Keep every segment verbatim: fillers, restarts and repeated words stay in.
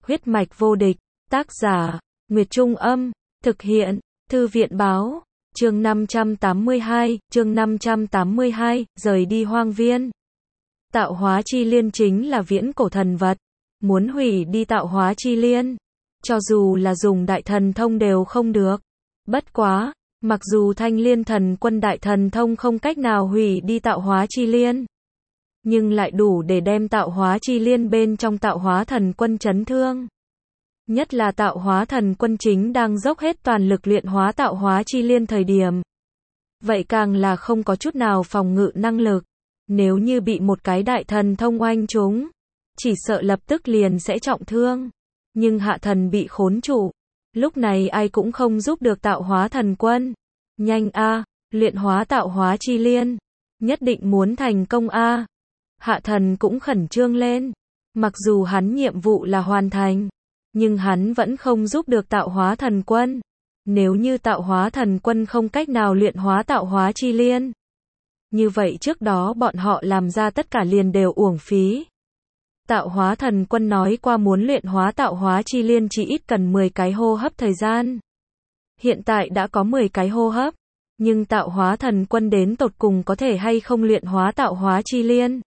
Huyết mạch vô địch, tác giả, Nguyệt Trung Âm, thực hiện, Thư viện Báo, chương năm trăm tám mươi hai, chương năm trăm tám mươi hai, rời đi hoang viên. Tạo hóa chi liên chính là viễn cổ thần vật, muốn hủy đi tạo hóa chi liên, cho dù là dùng đại thần thông đều không được. Bất quá, mặc dù Thanh Liên Thần Quân đại thần thông không cách nào hủy đi tạo hóa chi liên, nhưng lại đủ để đem tạo hóa chi liên bên trong tạo hóa thần quân chấn thương. Nhất là tạo hóa thần quân chính đang dốc hết toàn lực luyện hóa tạo hóa chi liên thời điểm. Vậy càng là không có chút nào phòng ngự năng lực. Nếu như bị một cái đại thần thông oanh trúng, chỉ sợ lập tức liền sẽ trọng thương. Nhưng hạ thần bị khốn trụ. Lúc này ai cũng không giúp được tạo hóa thần quân. Nhanh a, luyện hóa tạo hóa chi liên. Nhất định muốn thành công a. Hạ thần cũng khẩn trương lên. Mặc dù hắn nhiệm vụ là hoàn thành, nhưng hắn vẫn không giúp được tạo hóa thần quân. Nếu như tạo hóa thần quân không cách nào luyện hóa tạo hóa chi liên, như vậy trước đó bọn họ làm ra tất cả liền đều uổng phí. Tạo hóa thần quân nói qua muốn luyện hóa tạo hóa chi liên chỉ ít cần mười cái hô hấp thời gian. Hiện tại đã có mười cái hô hấp, nhưng tạo hóa thần quân đến tột cùng có thể hay không luyện hóa tạo hóa chi liên.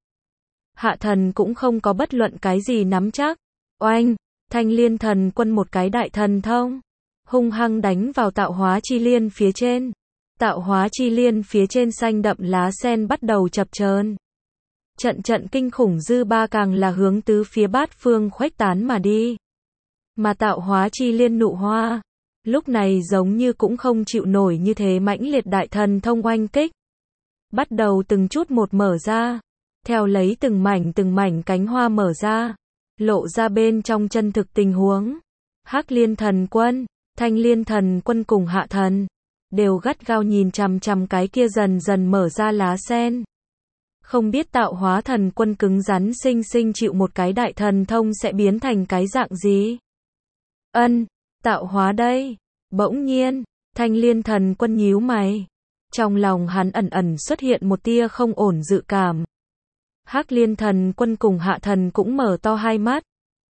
Hạ thần cũng không có bất luận cái gì nắm chắc. Oanh, Thanh Liên Thần Quân một cái đại thần thông, hung hăng đánh vào tạo hóa chi liên phía trên. Tạo hóa chi liên phía trên xanh đậm lá sen bắt đầu chập chờn. Trận trận kinh khủng dư ba càng là hướng tứ phía bát phương khuếch tán mà đi. Mà tạo hóa chi liên nụ hoa, lúc này giống như cũng không chịu nổi như thế mãnh liệt đại thần thông oanh kích. Bắt đầu từng chút một mở ra, theo lấy từng mảnh từng mảnh cánh hoa mở ra, lộ ra bên trong chân thực tình huống. Hắc Liên Thần Quân, Thanh Liên Thần Quân cùng Hạ Thần đều gắt gao nhìn chằm chằm cái kia dần dần mở ra lá sen. Không biết tạo hóa thần quân cứng rắn sinh sinh chịu một cái đại thần thông sẽ biến thành cái dạng gì? Ân, tạo hóa đây. Bỗng nhiên, Thanh Liên Thần Quân nhíu mày. Trong lòng hắn ẩn ẩn xuất hiện một tia không ổn dự cảm. Hắc Liên Thần Quân cùng Hạ Thần cũng mở to hai mắt.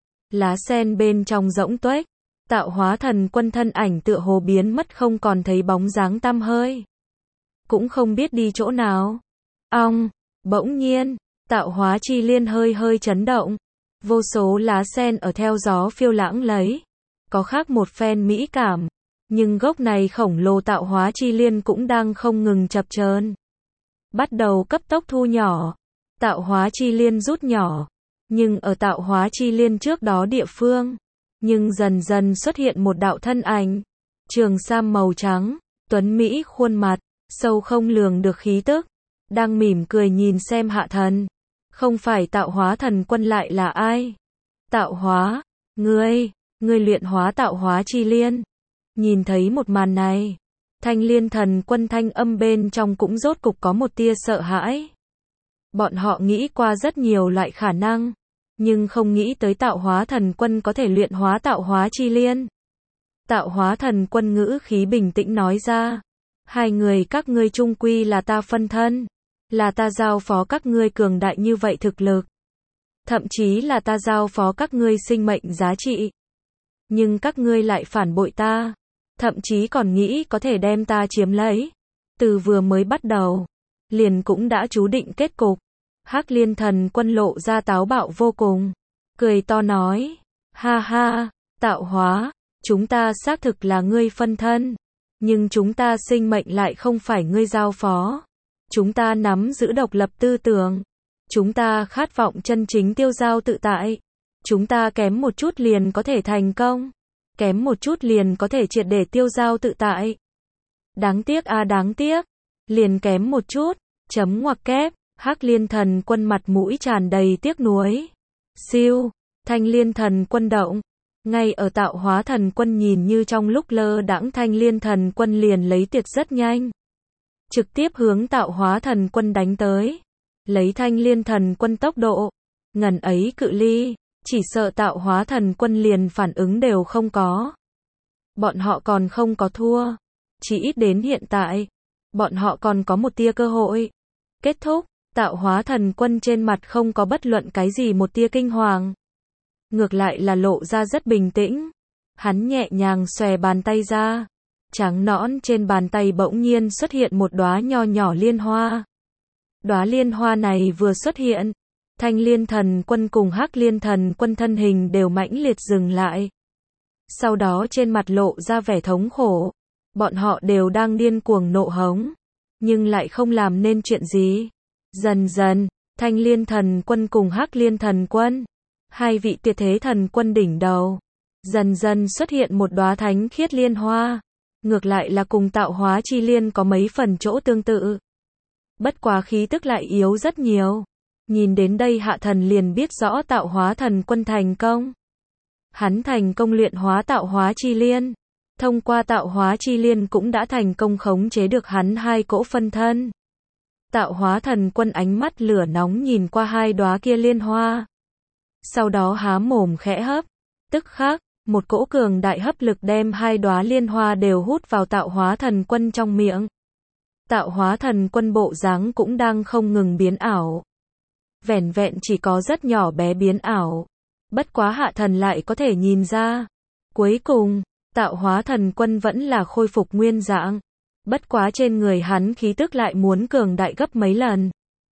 Lá sen bên trong rỗng tuếch, tạo hóa thần quân thân ảnh tựa hồ biến mất không còn thấy bóng dáng tăm hơi. Cũng không biết đi chỗ nào. Ong, bỗng nhiên, tạo hóa chi liên hơi hơi chấn động. Vô số lá sen ở theo gió phiêu lãng lấy. Có khác một phen mỹ cảm. Nhưng gốc này khổng lồ tạo hóa chi liên cũng đang không ngừng chập chờn. Bắt đầu cấp tốc thu nhỏ. Tạo hóa chi liên rút nhỏ, nhưng ở tạo hóa chi liên trước đó địa phương, nhưng dần dần xuất hiện một đạo thân ảnh, trường sam màu trắng, tuấn mỹ khuôn mặt, sâu không lường được khí tức, đang mỉm cười nhìn xem Hạ Thần. Không phải tạo hóa thần quân lại là ai? Tạo hóa, ngươi, ngươi luyện hóa tạo hóa chi liên. Nhìn thấy một màn này, Thanh Liên Thần Quân thanh âm bên trong cũng rốt cục có một tia sợ hãi. Bọn họ nghĩ qua rất nhiều loại khả năng, nhưng không nghĩ tới tạo hóa thần quân có thể luyện hóa tạo hóa chi liên. Tạo hóa thần quân ngữ khí bình tĩnh nói ra, hai người các ngươi chung quy là ta phân thân, là ta giao phó các ngươi cường đại như vậy thực lực, thậm chí là ta giao phó các ngươi sinh mệnh giá trị. Nhưng các ngươi lại phản bội ta, thậm chí còn nghĩ có thể đem ta chiếm lấy. Từ vừa mới bắt đầu, liền cũng đã chú định kết cục. Hắc Liên Thần Quân lộ ra táo bạo vô cùng, cười to nói, ha ha, tạo hóa, chúng ta xác thực là ngươi phân thân, nhưng chúng ta sinh mệnh lại không phải ngươi giao phó. Chúng ta nắm giữ độc lập tư tưởng, chúng ta khát vọng chân chính tiêu dao tự tại, chúng ta kém một chút liền có thể thành công, kém một chút liền có thể triệt để tiêu dao tự tại. Đáng tiếc a à đáng tiếc, liền kém một chút, chấm ngoặc kép. Hắc Liên Thần Quân mặt mũi tràn đầy tiếc nuối. Siêu, Thanh Liên Thần Quân động. Ngay ở tạo hóa thần quân nhìn như trong lúc lơ đãng, Thanh Liên Thần Quân liền lấy tiệt rất nhanh, trực tiếp hướng tạo hóa thần quân đánh tới. Lấy Thanh Liên Thần Quân tốc độ, ngần ấy cự ly, chỉ sợ tạo hóa thần quân liền phản ứng đều không có. Bọn họ còn không có thua. Chỉ ít đến hiện tại, bọn họ còn có một tia cơ hội. Kết thúc. Tạo hóa thần quân trên mặt không có bất luận cái gì một tia kinh hoàng. ngược lại là lộ ra rất bình tĩnh. Hắn nhẹ nhàng xòe bàn tay ra, trắng nõn trên bàn tay bỗng nhiên xuất hiện một đóa nho nhỏ liên hoa. Đóa liên hoa này vừa xuất hiện, Thanh Liên Thần Quân cùng Hắc Liên Thần Quân thân hình đều mãnh liệt dừng lại. Sau đó trên mặt lộ ra vẻ thống khổ. Bọn họ đều đang điên cuồng nộ hống, nhưng lại không làm nên chuyện gì. Dần dần, Thanh Liên Thần Quân cùng Hắc Liên Thần Quân, hai vị tuyệt thế thần quân đỉnh đầu, dần dần xuất hiện một đóa thánh khiết liên hoa. Ngược lại là cùng tạo hóa chi liên có mấy phần chỗ tương tự. Bất quá khí tức lại yếu rất nhiều. Nhìn đến đây Hạ Thần liền biết rõ tạo hóa thần quân thành công. Hắn thành công luyện hóa tạo hóa chi liên. Thông qua tạo hóa chi liên cũng đã thành công khống chế được hắn hai cỗ phân thân. Tạo hóa thần quân ánh mắt lửa nóng nhìn qua hai đóa kia liên hoa. Sau đó há mồm khẽ hấp. Tức khắc, một cỗ cường đại hấp lực đem hai đóa liên hoa đều hút vào tạo hóa thần quân trong miệng. Tạo hóa thần quân bộ dáng cũng đang không ngừng biến ảo. Vẻn vẹn chỉ có rất nhỏ bé biến ảo. Bất quá Hạ Thần lại có thể nhìn ra. Cuối cùng, tạo hóa thần quân vẫn là khôi phục nguyên dạng. Bất quá trên người hắn khí tức lại muốn cường đại gấp mấy lần.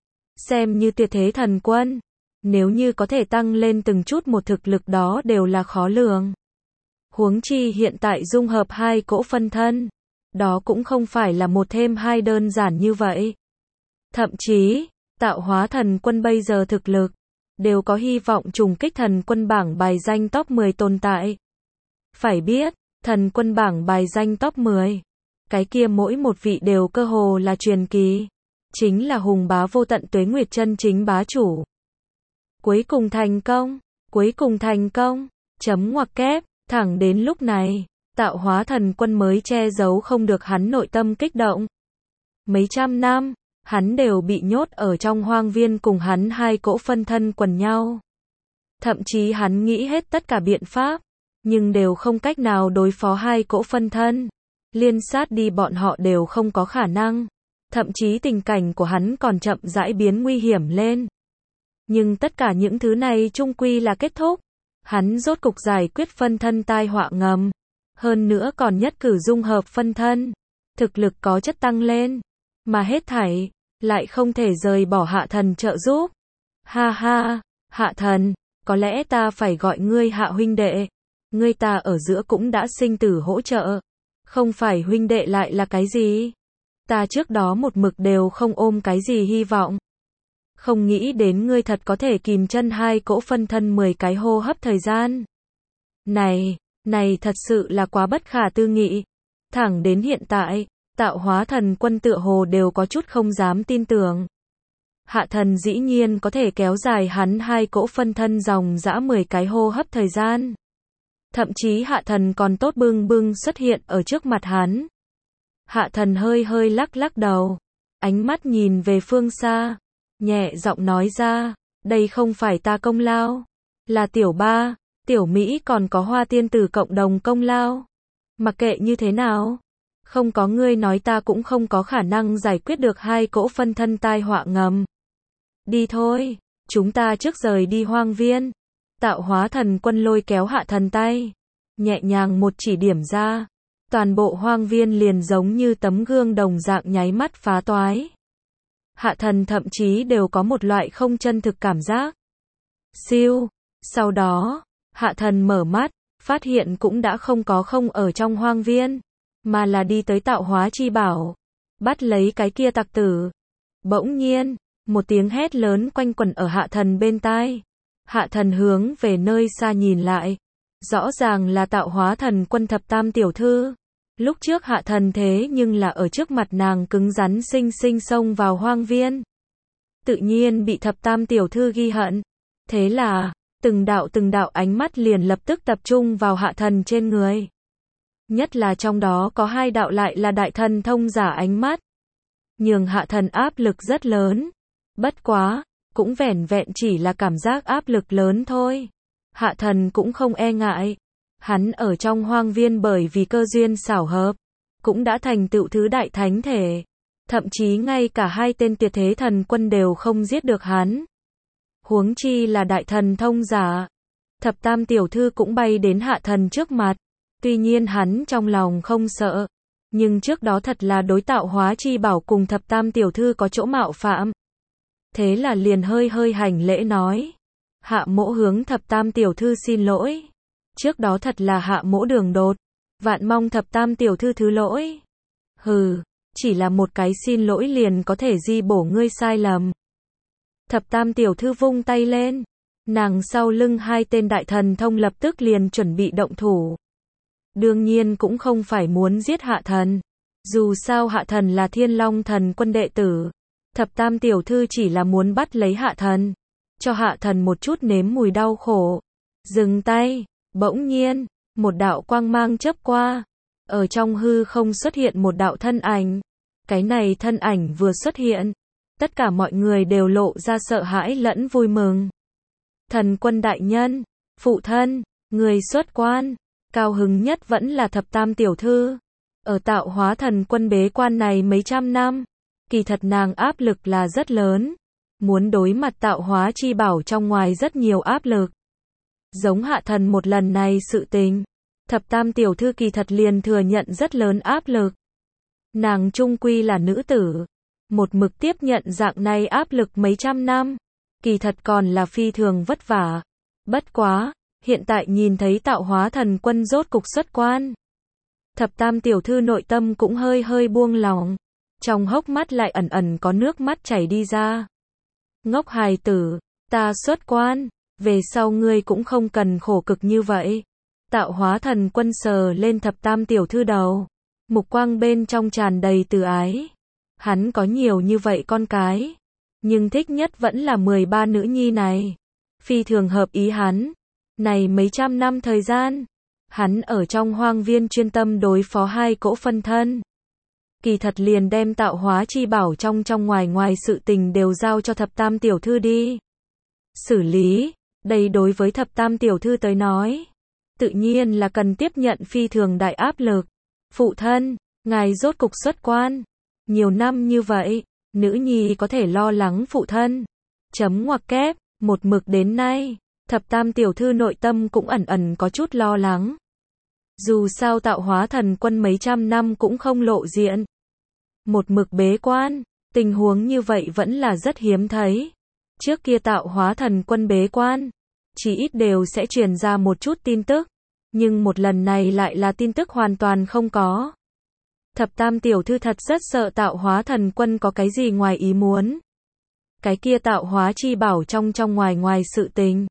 Xem như tuyệt thế thần quân. Nếu như có thể tăng lên từng chút một thực lực đó đều là khó lường. Huống chi hiện tại dung hợp hai cỗ phân thân. Đó cũng không phải là một thêm hai đơn giản như vậy. Thậm chí, tạo hóa thần quân bây giờ thực lực, đều có hy vọng trùng kích thần quân bảng bài danh top mười tồn tại. Phải biết, thần quân bảng bài danh top mười. Cái kia mỗi một vị đều cơ hồ là truyền kỳ. Chính là hùng bá vô tận tuế nguyệt chân chính bá chủ. Cuối cùng thành công, cuối cùng thành công, chấm ngoặc kép, thẳng đến lúc này, tạo hóa thần quân mới che giấu không được hắn nội tâm kích động. Mấy trăm năm, hắn đều bị nhốt ở trong hoang viên cùng hắn hai cỗ phân thân quần nhau. Thậm chí hắn nghĩ hết tất cả biện pháp, nhưng đều không cách nào đối phó hai cỗ phân thân. Liên sát đi bọn họ đều không có khả năng. Thậm chí tình cảnh của hắn còn chậm rãi biến nguy hiểm lên. Nhưng tất cả những thứ này chung quy là kết thúc. Hắn rốt cục giải quyết phân thân tai họa ngầm. Hơn nữa còn nhất cử dung hợp phân thân. Thực lực có chất tăng lên. Mà hết thảy, lại không thể rời bỏ Hạ Thần trợ giúp. Ha ha, Hạ Thần, có lẽ ta phải gọi ngươi Hạ huynh đệ. Ngươi ta ở giữa cũng đã sinh tử hỗ trợ. Không phải huynh đệ lại là cái gì? Ta trước đó một mực đều không ôm cái gì hy vọng. Không nghĩ đến ngươi thật có thể kìm chân hai cỗ phân thân mười cái hô hấp thời gian. Này, này thật sự là quá bất khả tư nghị. Thẳng đến hiện tại, tạo hóa thần quân tựa hồ đều có chút không dám tin tưởng. Hạ Thần dĩ nhiên có thể kéo dài hắn hai cỗ phân thân dòng dã mười cái hô hấp thời gian. Thậm chí Hạ Thần còn tốt bưng bưng xuất hiện ở trước mặt hắn. Hạ Thần hơi hơi lắc lắc đầu, ánh mắt nhìn về phương xa, nhẹ giọng nói ra, đây không phải ta công lao, là Tiểu Ba, Tiểu Mỹ còn có Hoa Tiên Tử cộng đồng công lao. Mặc kệ như thế nào, không có ngươi nói ta cũng không có khả năng giải quyết được hai cỗ phân thân tai họa ngầm. Đi thôi, chúng ta trước rời đi hoang viên. Tạo hóa thần quân lôi kéo Hạ Thần tay, nhẹ nhàng một chỉ điểm ra. Toàn bộ hoang viên liền giống như tấm gương đồng dạng nháy mắt phá toái. Hạ Thần thậm chí đều có một loại không chân thực cảm giác. Siêu, sau đó, Hạ Thần mở mắt, phát hiện cũng đã không có không ở trong hoang viên, mà là đi tới tạo hóa chi bảo, bắt lấy cái kia tặc tử. Bỗng nhiên, một tiếng hét lớn quanh quẩn ở Hạ Thần bên tai. Hạ Thần hướng về nơi xa nhìn lại, rõ ràng là tạo hóa thần quân thập tam tiểu thư. Lúc trước Hạ Thần thế nhưng là ở trước mặt nàng cứng rắn xinh xinh xông vào hoang viên. Tự nhiên bị thập tam tiểu thư ghi hận. Thế là, từng đạo từng đạo ánh mắt liền lập tức tập trung vào Hạ Thần trên người. Nhất là trong đó có hai đạo lại là đại thần thông giả ánh mắt. Nhường Hạ Thần áp lực rất lớn. Bất quá, cũng vẻn vẹn chỉ là cảm giác áp lực lớn thôi. Hạ Thần cũng không e ngại. Hắn ở trong hoang viên bởi vì cơ duyên xảo hợp, cũng đã thành tựu thứ đại thánh thể. Thậm chí ngay cả hai tên tuyệt thế thần quân đều không giết được hắn. Huống chi là đại thần thông giả. Thập tam tiểu thư cũng bay đến hạ thần trước mặt. Tuy nhiên hắn trong lòng không sợ. Nhưng trước đó thật là đối tạo hóa chi bảo cùng thập tam tiểu thư có chỗ mạo phạm. Thế là liền hơi hơi hành lễ nói. Hạ mỗ hướng thập tam tiểu thư xin lỗi. Trước đó thật là hạ mỗ đường đột. Vạn mong thập tam tiểu thư thứ lỗi. Hừ, chỉ là một cái xin lỗi liền có thể di bổ ngươi sai lầm. Thập tam tiểu thư vung tay lên. Nàng sau lưng hai tên đại thần thông lập tức liền chuẩn bị động thủ. Đương nhiên cũng không phải muốn giết hạ thần. Dù sao hạ thần là thiên long thần quân đệ tử. Thập tam tiểu thư chỉ là muốn bắt lấy hạ thần. Cho hạ thần một chút nếm mùi đau khổ. Dừng tay, bỗng nhiên, một đạo quang mang chớp qua. Ở trong hư không xuất hiện một đạo thân ảnh. Cái này thân ảnh vừa xuất hiện. Tất cả mọi người đều lộ ra sợ hãi lẫn vui mừng. Thần quân đại nhân, phụ thân, người xuất quan. Cao hứng nhất vẫn là thập tam tiểu thư. Ở tạo hóa thần quân bế quan này mấy trăm năm. Kỳ thật nàng áp lực là rất lớn. Muốn đối mặt tạo hóa chi bảo trong ngoài rất nhiều áp lực. Giống hạ thần một lần này sự tình. Thập tam tiểu thư kỳ thật liền thừa nhận rất lớn áp lực. Nàng trung quy là nữ tử. Một mực tiếp nhận dạng này áp lực mấy trăm năm. Kỳ thật còn là phi thường vất vả. Bất quá, hiện tại nhìn thấy tạo hóa thần quân rốt cục xuất quan. Thập tam tiểu thư nội tâm cũng hơi hơi buông lỏng. Trong hốc mắt lại ẩn ẩn có nước mắt chảy đi ra. Ngốc hài tử, ta xuất quan, về sau ngươi cũng không cần khổ cực như vậy. Tạo hóa thần quân sờ lên thập tam tiểu thư đầu. Mục quang bên trong tràn đầy từ ái. Hắn có nhiều như vậy con cái. Nhưng thích nhất vẫn là mười ba nữ nhi này. Phi thường hợp ý hắn. Này mấy trăm năm thời gian. Hắn ở trong hoang viên chuyên tâm đối phó hai cỗ phân thân. Kỳ thật liền đem tạo hóa chi bảo trong trong ngoài ngoài sự tình đều giao cho thập tam tiểu thư đi. Xử lý, đây đối với thập tam tiểu thư tới nói. Tự nhiên là cần tiếp nhận phi thường đại áp lực. Phụ thân, ngài rốt cục xuất quan. Nhiều năm như vậy, nữ nhi có thể lo lắng phụ thân. Chấm ngoặc kép, một mực đến nay, thập tam tiểu thư nội tâm cũng ẩn ẩn có chút lo lắng. Dù sao tạo hóa thần quân mấy trăm năm cũng không lộ diện. Một mực bế quan, tình huống như vậy vẫn là rất hiếm thấy. Trước kia tạo hóa thần quân bế quan, chỉ ít đều sẽ truyền ra một chút tin tức. Nhưng một lần này lại là tin tức hoàn toàn không có. Thập tam tiểu thư thật rất sợ tạo hóa thần quân có cái gì ngoài ý muốn. Cái kia tạo hóa chi bảo trong trong ngoài ngoài sự tình.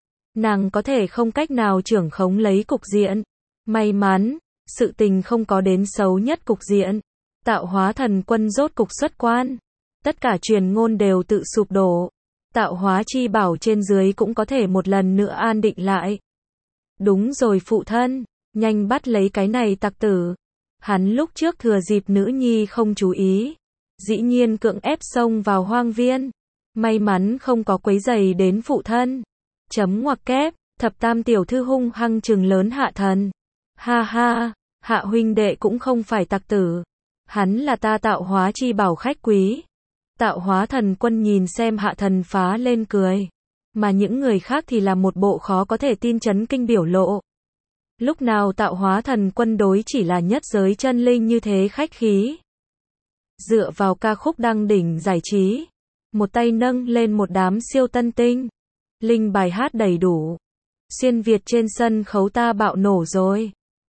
Nàng có thể không cách nào trưởng khống lấy cục diện. May mắn, sự tình không có đến xấu nhất cục diện. Tạo hóa thần quân rốt cục xuất quan. Tất cả truyền ngôn đều tự sụp đổ. Tạo hóa chi bảo trên dưới cũng có thể một lần nữa an định lại. Đúng rồi phụ thân, nhanh bắt lấy cái này tặc tử. Hắn lúc trước thừa dịp nữ nhi không chú ý. Dĩ nhiên cưỡng ép xông vào hoang viên. May mắn không có quấy rầy đến phụ thân. Chấm ngoặc kép, thập tam tiểu thư hung hăng trừng lớn hạ thần. Ha ha, hạ huynh đệ cũng không phải tặc tử. Hắn là ta tạo hóa chi bảo khách quý. Tạo hóa thần quân nhìn xem hạ thần phá lên cười. Mà những người khác thì là một bộ khó có thể tin chấn kinh biểu lộ. Lúc nào tạo hóa thần quân đối chỉ là nhất giới chân linh như thế khách khí. Dựa vào ca khúc đăng đỉnh giải trí. Một tay nâng lên một đám siêu tân tinh. Linh bài hát đầy đủ. Xuyên Việt trên sân khấu ta bạo nổ rồi.